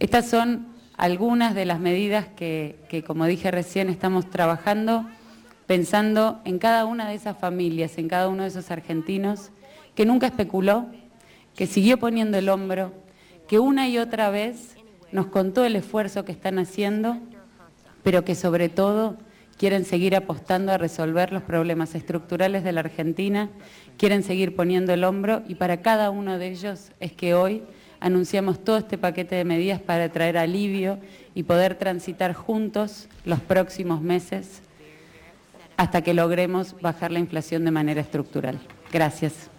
Estas son algunas de las medidas que, como dije recién, estamos trabajando, pensando en cada una de esas familias, en cada uno de esos argentinos que nunca especuló, que siguió poniendo el hombro, que una y otra vez nos contó el esfuerzo que están haciendo, pero que sobre todo quieren seguir apostando a resolver los problemas estructurales de la Argentina, quieren seguir poniendo el hombro, y para cada uno de ellos es que hoy anunciamos todo este paquete de medidas para traer alivio y poder transitar juntos los próximos meses hasta que logremos bajar la inflación de manera estructural. Gracias.